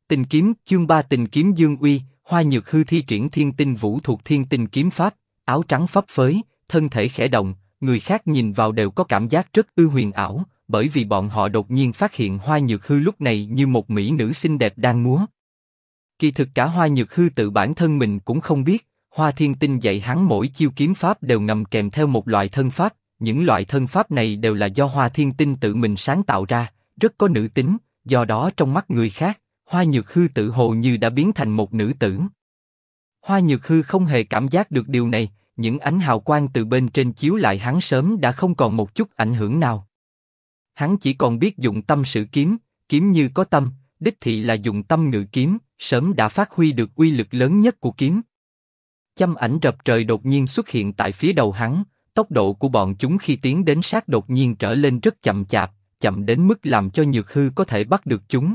Tinh kiếm, chương 3 Tinh kiếm dương uy. Hoa Nhược Hư thi triển Thiên Tinh Vũ thuộc Thiên Tinh kiếm pháp, áo trắng phấp phới, thân thể khẽ động, người khác nhìn vào đều có cảm giác rất huyền ảo, bởi vì bọn họ đột nhiên phát hiện Hoa Nhược Hư lúc này như một mỹ nữ xinh đẹp đang múa. Kỳ thực cả Hoa Nhược Hư tự bản thân mình cũng không biết, Hoa Thiên Tinh dạy hắn mỗi chiêu kiếm pháp đều ngầm kèm theo một loại thân pháp, những loại thân pháp này đều là do Hoa Thiên Tinh tự mình sáng tạo ra, rất có nữ tính, do đó trong mắt người khác, Hoa Nhược Hư tự hồ như đã biến thành một nữ tử. Hoa Nhược Hư không hề cảm giác được điều này, những ánh hào quang từ bên trên chiếu lại hắn sớm đã không còn một chút ảnh hưởng nào. Hắn chỉ còn biết dụng tâm sử kiếm, kiếm như có tâm, đích thị là dụng tâm ngự kiếm, sớm đã phát huy được uy lực lớn nhất của kiếm. Chăm ảnh rập trời đột nhiên xuất hiện tại phía đầu hắn, tốc độ của bọn chúng khi tiến đến sát đột nhiên trở lên rất chậm chạp, chậm đến mức làm cho Nhược Hư có thể bắt được chúng.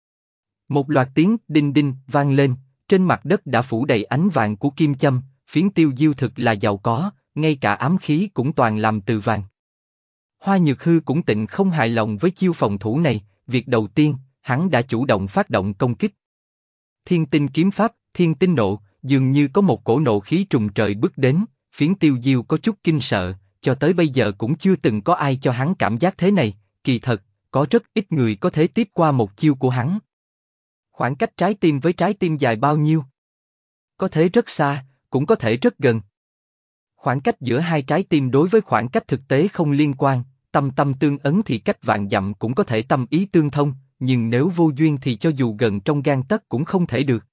Một loạt tiếng đinh đinh vang lên, trên mặt đất đã phủ đầy ánh vàng của kim châm, phiến tiêu diêu thực là giàu có, ngay cả ám khí cũng toàn làm từ vàng. Hoa Nhược Hư cũng tịnh không hài lòng với chiêu phòng thủ này, việc đầu tiên, hắn đã chủ động phát động công kích. Thiên Tinh kiếm pháp, Thiên Tinh nộ, dường như có một cổ nộ khí trùng trời bước đến, phiến tiêu diêu có chút kinh sợ, cho tới bây giờ cũng chưa từng có ai cho hắn cảm giác thế này, kỳ thật, có rất ít người có thể tiếp qua một chiêu của hắn. Khoảng cách trái tim với trái tim dài bao nhiêu? Có thể rất xa, cũng có thể rất gần. Khoảng cách giữa hai trái tim đối với khoảng cách thực tế không liên quan, tâm tâm tương ấn thì cách vạn dặm cũng có thể tâm ý tương thông, nhưng nếu vô duyên thì cho dù gần trong gang tấc cũng không thể được.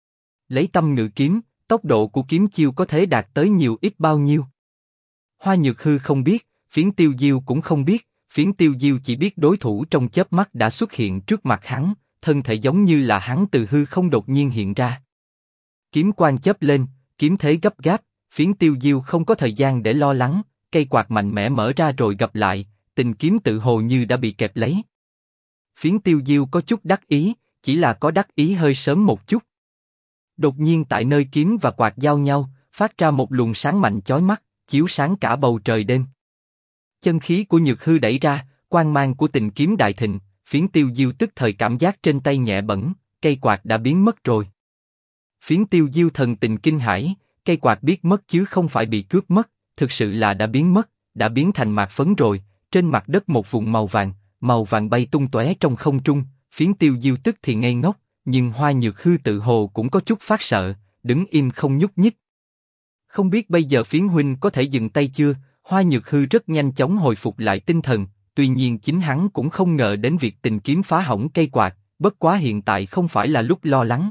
Lấy tâm ngự kiếm, tốc độ của kiếm chiêu có thể đạt tới nhiều ít bao nhiêu? Hoa Nhược Hư không biết, phiến tiêu diêu cũng không biết, phiến tiêu diêu chỉ biết đối thủ trong chớp mắt đã xuất hiện trước mặt hắn, thân thể giống như là hắn từ hư không đột nhiên hiện ra. Kiếm quang chớp lên, kiếm thế gấp gáp, phiến tiêu diêu không có thời gian để lo lắng, cây quạt mạnh mẽ mở ra rồi gập lại, tình kiếm tự hồ như đã bị kẹp lấy. Phiến tiêu diêu có chút đắc ý, chỉ là có đắc ý hơi sớm một chút. Đột nhiên tại nơi kiếm và quạt giao nhau, phát ra một luồng sáng mạnh chói mắt, chiếu sáng cả bầu trời đêm. Chân khí của Nhược Hư đẩy ra, quang mang của tình kiếm đại thịnh, phiến tiêu diêu tức thời cảm giác trên tay nhẹ bẩn, cây quạt đã biến mất rồi. Phiến tiêu diêu thần tình kinh hãi, cây quạt biết mất chứ không phải bị cướp mất, thực sự là đã biến mất, đã biến thành mạt phấn rồi. Trên mặt đất một vùng màu vàng bay tung tóe trong không trung, phiến tiêu diêu tức thì ngây ngốc, nhưng Hoa Nhược Hư tự hồ cũng có chút phát sợ, đứng im không nhúc nhích. Không biết bây giờ phiến huynh có thể dừng tay chưa? Hoa Nhược Hư rất nhanh chóng hồi phục lại tinh thần, tuy nhiên chính hắn cũng không ngờ đến việc tình kiếm phá hỏng cây quạt, bất quá hiện tại không phải là lúc lo lắng.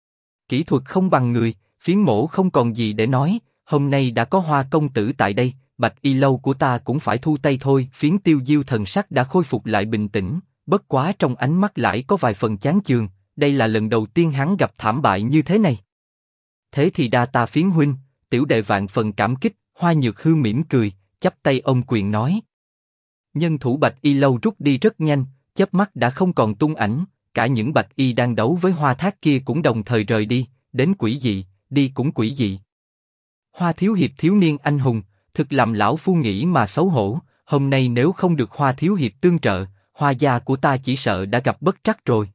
Kỹ thuật không bằng người, phiến mổ không còn gì để nói, hôm nay đã có Hoa công tử tại đây, Bạch Y lâu của ta cũng phải thu tay thôi. Phiến tiêu diêu thần sắc đã khôi phục lại bình tĩnh, bất quá trong ánh mắt lại có vài phần chán chường, đây là lần đầu tiên hắn gặp thảm bại như thế này. Thế thì đa tạ phiến huynh, tiểu đệ vạn phần cảm kích. Hoa Nhược Hư mỉm cười, chắp tay ôm quyền nói. Nhân thủ Bạch Y lâu rút đi rất nhanh, chớp mắt đã không còn tung ảnh, cả những Bạch Y đang đấu với Hoa Thác kia cũng đồng thời rời đi, đến quỷ dị, đi cũng quỷ dị. Hoa thiếu hiệp thiếu niên anh hùng, thực làm lão phu nghĩ mà xấu hổ, hôm nay nếu không được Hoa thiếu hiệp tương trợ, Hoa gia của ta chỉ sợ đã gặp bất trắc rồi.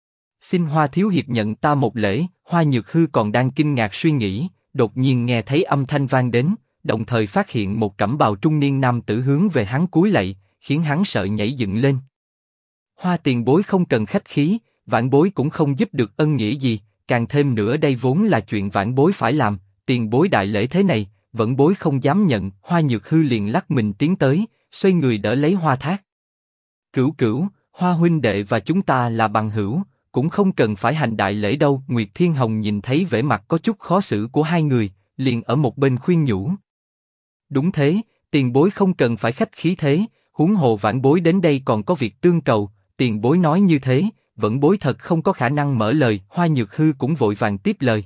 Xin Hoa thiếu hiệp nhận ta một lễ. Hoa Nhược Hư còn đang kinh ngạc suy nghĩ, đột nhiên nghe thấy âm thanh vang đến, đồng thời phát hiện một cẩm bào trung niên nam tử hướng về hắn cúi lạy, khiến hắn sợ nhảy dựng lên. Hoa tiền bối không cần khách khí, vãn bối cũng không giúp được ân nghĩa gì, càng thêm nữa đây vốn là chuyện vãn bối phải làm, tiền bối đại lễ thế này, vẫn bối không dám nhận. Hoa Nhược Hư liền lắc mình tiến tới, xoay người đỡ lấy Hoa Thác. Cửu cửu, Hoa huynh đệ và chúng ta là bằng hữu, cũng không cần phải hành đại lễ đâu. Nguyệt Thiên Hồng nhìn thấy vẻ mặt có chút khó xử của hai người, liền ở một bên khuyên nhủ. Đúng thế, tiền bối không cần phải khách khí thế, huống hồ vãn bối đến đây còn có việc tương cầu, tiền bối nói như thế, vẫn bối thật không có khả năng mở lời. Hoa Nhược Hư cũng vội vàng tiếp lời.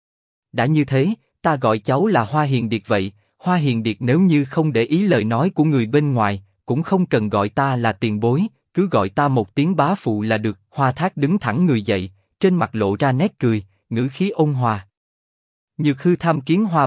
Đã như thế, ta gọi cháu là Hoa Hiền Điệt vậy, Hoa Hiền Điệt nếu như không để ý lời nói của người bên ngoài, cũng không cần gọi ta là tiền bối, cứ gọi ta một tiếng bá phụ là được. Hoa Thác đứng thẳng người dậy, trên mặt lộ ra nét cười, ngữ khí ôn hòa. Nhược Hư tham kiến Hoa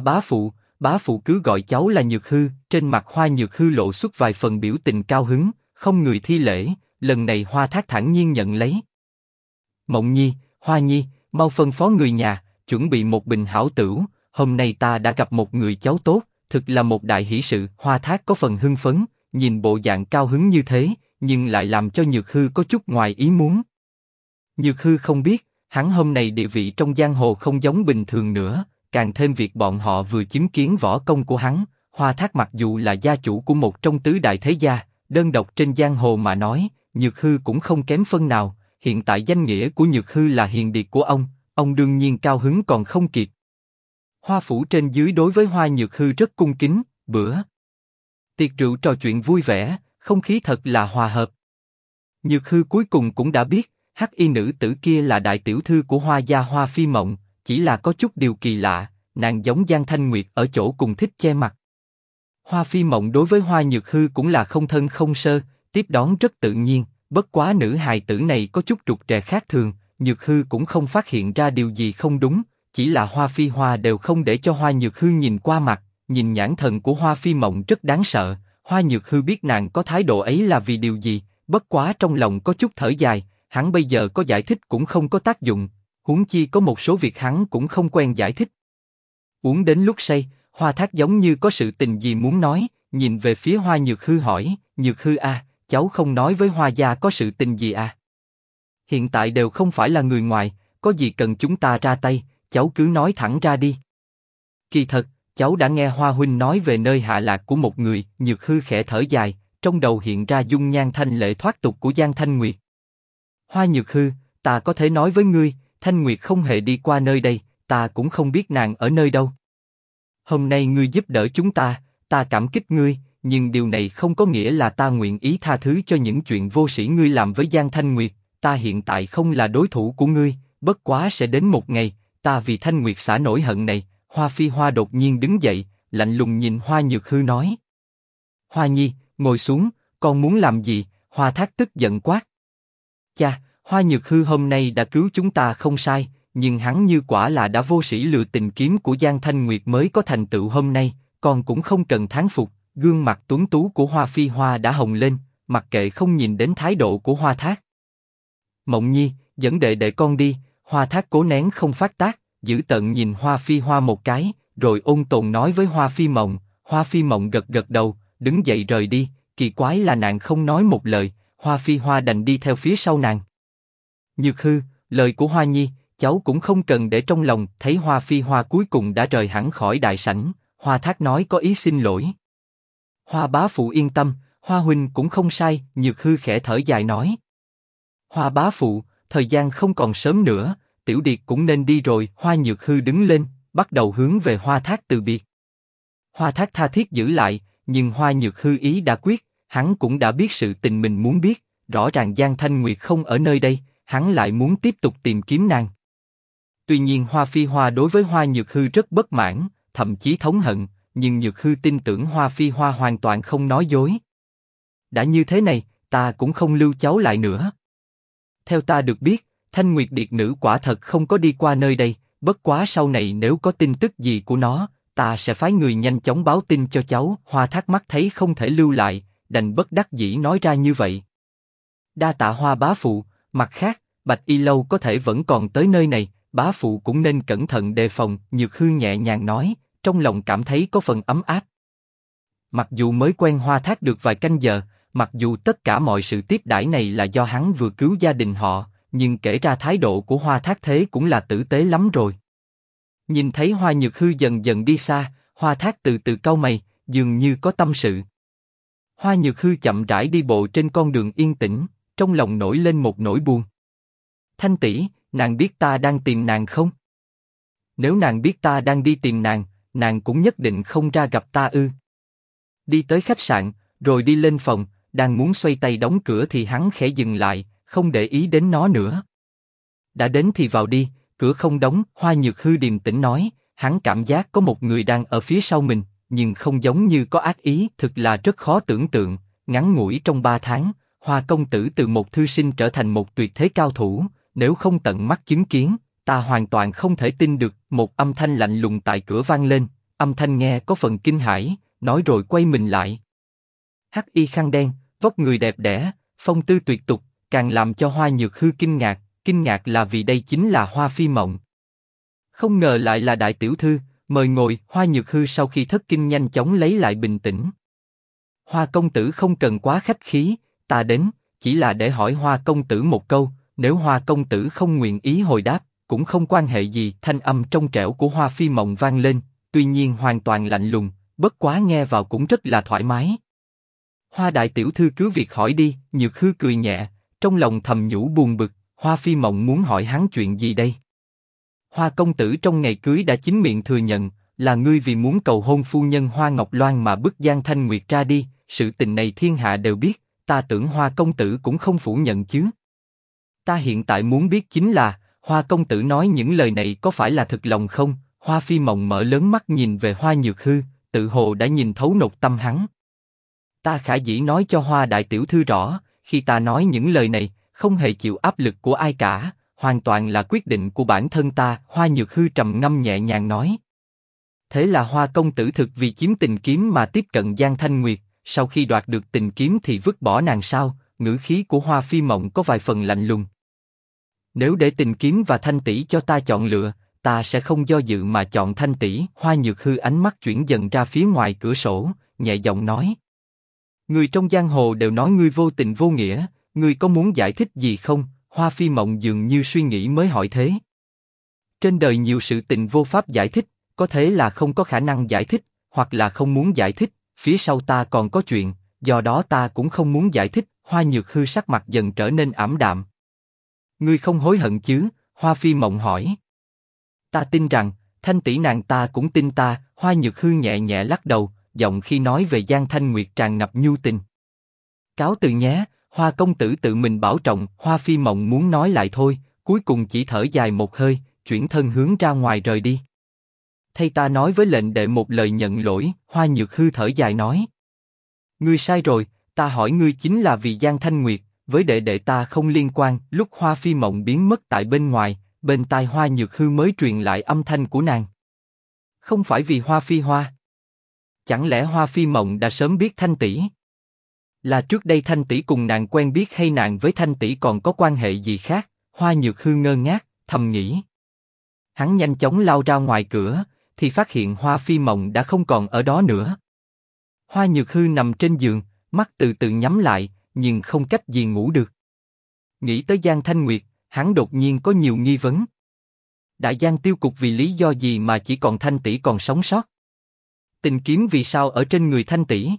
bá phụ cứ gọi cháu là Nhược Hư. Trên mặt Hoa Nhược Hư lộ xuất vài phần biểu tình cao hứng, không người thi lễ, lần này Hoa Thác thản nhiên nhận lấy. Mộng Nhi, Hoa Nhi, mau phân phó người nhà, chuẩn bị một bình hảo tửu, hôm nay ta đã gặp một người cháu tốt, thực là một đại hỷ sự. Hoa Thác có phần hưng phấn, nhìn bộ dạng cao hứng như thế, nhưng lại làm cho Nhược Hư có chút ngoài ý muốn. Nhược Hư không biết, hắn hôm nay địa vị trong giang hồ không giống bình thường nữa, càng thêm việc bọn họ vừa chứng kiến võ công của hắn. Hoa Thác mặc dù là gia chủ của một trong tứ đại thế gia, đơn độc trên giang hồ mà nói, Nhược Hư cũng không kém phân nào. Hiện tại danh nghĩa của Nhược Hư là hiền điệt của ông đương nhiên cao hứng còn không kịp. Hoa phủ trên dưới đối với Hoa Nhược Hư rất cung kính, bữa tiệc rượu trò chuyện vui vẻ, không khí thật là hòa hợp. Nhược Hư cuối cùng cũng đã biết, hắc y nữ tử kia là đại tiểu thư của Hoa gia Hoa Phi Mộng, chỉ là có chút điều kỳ lạ, nàng giống Giang Thanh Nguyệt ở chỗ cùng thích che mặt. Hoa Phi Mộng đối với Hoa Nhược Hư cũng là không thân không sơ, tiếp đón rất tự nhiên, bất quá nữ hài tử này có chút rụt rè khác thường, Nhược Hư cũng không phát hiện ra điều gì không đúng, chỉ là Hoa Phi Hoa đều không để cho Hoa Nhược Hư nhìn qua mặt, nhìn nhãn thần của Hoa Phi Mộng rất đáng sợ. Hoa Nhược Hư biết nàng có thái độ ấy là vì điều gì, bất quá trong lòng có chút thở dài, hắn bây giờ có giải thích cũng không có tác dụng, huống chi có một số việc hắn cũng không quen giải thích. Uống đến lúc say, Hoa Thác giống như có sự tình gì muốn nói, nhìn về phía Hoa Nhược Hư hỏi, Nhược Hư à, cháu không nói với Hoa gia có sự tình gì à? Hiện tại đều không phải là người ngoài, có gì cần chúng ta ra tay, cháu cứ nói thẳng ra đi. Kỳ thật, cháu đã nghe Hoa huynh nói về nơi hạ lạc của một người. Nhược Hư khẽ thở dài, trong đầu hiện ra dung nhan thanh lệ thoát tục của Giang Thanh Nguyệt. Hoa Nhược Hư, ta có thể nói với ngươi, Thanh Nguyệt không hề đi qua nơi đây, ta cũng không biết nàng ở nơi đâu. Hôm nay ngươi giúp đỡ chúng ta cảm kích ngươi, nhưng điều này không có nghĩa là ta nguyện ý tha thứ cho những chuyện vô sĩ ngươi làm với Giang Thanh Nguyệt. Ta hiện tại không là đối thủ của ngươi, bất quá sẽ đến một ngày, ta vì Thanh Nguyệt xả nỗi hận này. Hoa Phi Hoa đột nhiên đứng dậy, lạnh lùng nhìn Hoa Nhược Hư nói: Hoa Nhi, ngồi xuống, con muốn làm gì? Hoa Thác tức giận quát. Cha, Hoa Nhược Hư hôm nay đã cứu chúng ta không sai, nhưng hắn như quả là đã vô sĩ lừa tình kiếm của Giang Thanh Nguyệt mới có thành tựu hôm nay, con cũng không cần thán phục. Gương mặt tuấn tú của Hoa Phi Hoa đã hồng lên, mặc kệ không nhìn đến thái độ của Hoa Thác. Mộng Nhi, dẫn đệ đệ con đi. Hoa Thác cố nén không phát tác, giữ tợn nhìn Hoa Phi Hoa một cái, rồi ôn tồn nói với Hoa Phi Mộng. Hoa Phi Mộng gật gật đầu, đứng dậy rời đi. Kỳ quái là nàng không nói một lời, Hoa Phi Hoa đành đi theo phía sau nàng. Nhược Hư, lời của Hoa Nhi, cháu cũng không cần để trong lòng. Thấy Hoa Phi Hoa cuối cùng đã rời hẳn khỏi đại sảnh, Hoa Thác nói có ý xin lỗi. Hoa bá phụ yên tâm, Hoa huynh cũng không sai. Nhược Hư khẽ thở dài nói: Hoa bá phụ, thời gian không còn sớm nữa, tiểu điệt cũng nên đi rồi. Hoa Nhược Hư đứng lên, bắt đầu hướng về Hoa Thác từ biệt. Hoa Thác tha thiết giữ lại, nhưng Hoa Nhược Hư ý đã quyết, hắn cũng đã biết sự tình mình muốn biết, rõ ràng Giang Thanh Nguyệt không ở nơi đây, hắn lại muốn tiếp tục tìm kiếm nàng. Tuy nhiên Hoa Phi Hoa đối với Hoa Nhược Hư rất bất mãn, thậm chí thống hận, nhưng Nhược Hư tin tưởng Hoa Phi Hoa hoàn toàn không nói dối. Đã như thế này, ta cũng không lưu cháu lại nữa. Theo ta được biết, Thanh Nguyệt Điệt Nữ quả thật không có đi qua nơi đây, bất quá sau này nếu có tin tức gì của nó, ta sẽ phái người nhanh chóng báo tin cho cháu. Hoa Thác mắt thấy không thể lưu lại, đành bất đắc dĩ nói ra như vậy. Đa tạ Hoa bá phụ, mặt khác, Bạch Y Lâu có thể vẫn còn tới nơi này, bá phụ cũng nên cẩn thận đề phòng. Nhược Hư nhẹ nhàng nói, trong lòng cảm thấy có phần ấm áp. Mặc dù mới quen Hoa Thác được vài canh giờ, mặc dù tất cả mọi sự tiếp đãi này là do hắn vừa cứu gia đình họ, nhưng kể ra thái độ của Hoa Thác thế cũng là tử tế lắm rồi. Nhìn thấy Hoa Nhược Hư dần dần đi xa, Hoa Thác từ từ cau mày, dường như có tâm sự. Hoa Nhược Hư chậm rãi đi bộ trên con đường yên tĩnh, trong lòng nổi lên một nỗi buồn. Thanh tỷ, nàng biết ta đang tìm nàng không? Nếu nàng biết ta đang đi tìm nàng, nàng cũng nhất định không ra gặp ta ư? Đi tới khách sạn, rồi đi lên phòng, đang muốn xoay tay đóng cửa thì hắn khẽ dừng lại, không để ý đến nó nữa. Đã đến thì vào đi, cửa không đóng. Hoa Nhược Hư điềm tĩnh nói, hắn cảm giác có một người đang ở phía sau mình, nhưng không giống như có ác ý, thực là rất khó tưởng tượng. Ngắn ngủi trong 3 tháng, Hoa công tử từ một thư sinh trở thành một tuyệt thế cao thủ, nếu không tận mắt chứng kiến, ta hoàn toàn không thể tin được. Một âm thanh lạnh lùng tại cửa vang lên, âm thanh nghe có phần kinh hãi, nói rồi quay mình lại. Hắc y khăn đen, vóc người đẹp đẽ, phong tư tuyệt tục, càng làm cho Hoa Nhược Hư kinh ngạc, kinh ngạc là vì đây chính là Hoa Phi Mộng. Không ngờ lại là đại tiểu thư, mời ngồi. Hoa Nhược Hư sau khi thất kinh nhanh chóng lấy lại bình tĩnh. Hoa công tử không cần quá khách khí, ta đến, chỉ là để hỏi Hoa công tử một câu, nếu Hoa công tử không nguyện ý hồi đáp, cũng không quan hệ gì. Thanh âm trong trẻo của Hoa Phi Mộng vang lên, tuy nhiên hoàn toàn lạnh lùng, bất quá nghe vào cũng rất là thoải mái. Hoa đại tiểu thư cứ việc hỏi đi. Nhược Hư cười nhẹ, trong lòng thầm nhủ buồn bực, Hoa Phi Mộng muốn hỏi hắn chuyện gì đây? Hoa công tử trong ngày cưới đã chính miệng thừa nhận, là ngươi vì muốn cầu hôn phu nhân Hoa Ngọc Loan mà bức Giang Thanh Nguyệt ra đi, sự tình này thiên hạ đều biết, ta tưởng Hoa công tử cũng không phủ nhận chứ. Ta hiện tại muốn biết chính là, Hoa công tử nói những lời này có phải là thực lòng không? Hoa Phi Mộng mở lớn mắt nhìn về Hoa Nhược Hư, tự hồ đã nhìn thấu nội tâm hắn. Ta khả dĩ nói cho Hoa đại tiểu thư rõ, khi ta nói những lời này, không hề chịu áp lực của ai cả, hoàn toàn là quyết định của bản thân ta. Hoa Nhược Hư trầm ngâm nhẹ nhàng nói. Thế là Hoa công tử thực vì chiếm tình kiếm mà tiếp cận Giang Thanh Nguyệt, sau khi đoạt được tình kiếm thì vứt bỏ nàng sao? Ngữ khí của Hoa Phi Mộng có vài phần lạnh lùng. Nếu để tình kiếm và Thanh tỷ cho ta chọn lựa, ta sẽ không do dự mà chọn Thanh tỷ. Hoa Nhược Hư ánh mắt chuyển dần ra phía ngoài cửa sổ, nhẹ giọng nói. Người trong giang hồ đều nói ngươi vô tình vô nghĩa, ngươi có muốn giải thích gì không? Hoa Phi Mộng dường như suy nghĩ mới hỏi thế. Trên đời nhiều sự tình vô pháp giải thích, có thể là không có khả năng giải thích, hoặc là không muốn giải thích, phía sau ta còn có chuyện, do đó ta cũng không muốn giải thích. Hoa Nhược Hư sắc mặt dần trở nên ảm đạm. Ngươi không hối hận chứ? Hoa Phi Mộng hỏi. Ta tin rằng, Thanh tỷ nàng ta cũng tin ta. Hoa Nhược Hư nhẹ nhẹ lắc đầu, giọng khi nói về Giang Thanh Nguyệt tràn ngập nhu tình. Cáo từ nhé, Hoa công tử tự mình bảo trọng. Hoa Phi Mộng muốn nói lại thôi, cuối cùng chỉ thở dài một hơi, chuyển thân hướng ra ngoài rời đi. Thay ta nói với lệnh đệ một lời nhận lỗi. Hoa Nhược Hư thở dài nói. Ngươi sai rồi, ta hỏi ngươi chính là vì Giang Thanh Nguyệt, với đệ đệ ta không liên quan. Lúc Hoa Phi Mộng biến mất tại bên ngoài, bên tai Hoa Nhược Hư mới truyền lại âm thanh của nàng. Không phải vì Hoa Phi Hoa. Chẳng lẽ Hoa Phi Mộng đã sớm biết Thanh tỷ? Là trước đây Thanh tỷ cùng nàng quen biết hay nàng với Thanh tỷ còn có quan hệ gì khác? Hoa Nhược Hư ngơ ngác, thầm nghĩ. Hắn nhanh chóng lao ra ngoài cửa, thì phát hiện Hoa Phi Mộng đã không còn ở đó nữa. Hoa Nhược Hư nằm trên giường, mắt từ từ nhắm lại, nhưng không cách gì ngủ được. Nghĩ tới Giang Thanh Nguyệt, hắn đột nhiên có nhiều nghi vấn. Đại Giang tiêu cục vì lý do gì mà chỉ còn Thanh tỷ còn sống sót? Tình kiếm vì sao ở trên người Thanh tỷ?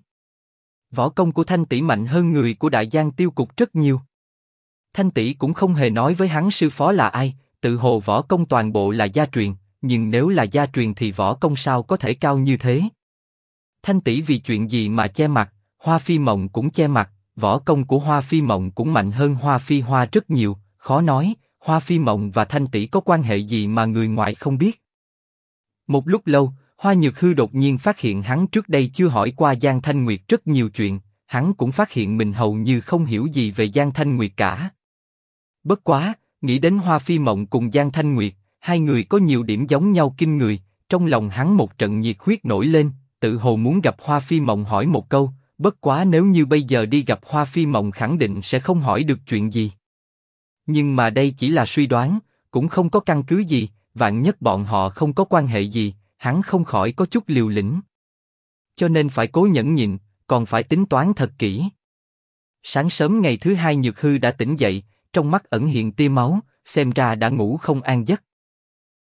Võ công của Thanh tỷ mạnh hơn người của Đại Giang tiêu cục rất nhiều. Thanh tỷ cũng không hề nói với hắn sư phó là ai, tự hồ võ công toàn bộ là gia truyền, nhưng nếu là gia truyền thì võ công sao có thể cao như thế? Thanh tỷ vì chuyện gì mà che mặt? Hoa Phi Mộng cũng che mặt, võ công của Hoa Phi Mộng cũng mạnh hơn Hoa Phi Hoa rất nhiều, khó nói, Hoa Phi Mộng và Thanh tỷ có quan hệ gì mà người ngoài không biết. Một lúc lâu, Hoa Nhược Hư đột nhiên phát hiện hắn trước đây chưa hỏi qua Giang Thanh Nguyệt rất nhiều chuyện, hắn cũng phát hiện mình hầu như không hiểu gì về Giang Thanh Nguyệt cả. Bất quá, nghĩ đến Hoa Phi Mộng cùng Giang Thanh Nguyệt, hai người có nhiều điểm giống nhau kinh người, trong lòng hắn một trận nhiệt huyết nổi lên, tự hồ muốn gặp Hoa Phi Mộng hỏi một câu, bất quá nếu như bây giờ đi gặp Hoa Phi Mộng khẳng định sẽ không hỏi được chuyện gì. Nhưng mà đây chỉ là suy đoán, cũng không có căn cứ gì, vạn nhất bọn họ không có quan hệ gì, hắn không khỏi có chút liều lĩnh. Cho nên phải cố nhẫn nhịn, còn phải tính toán thật kỹ. Sáng sớm ngày thứ hai Nhược Hư đã tỉnh dậy, trong mắt ẩn hiện tia máu, xem ra đã ngủ không an giấc.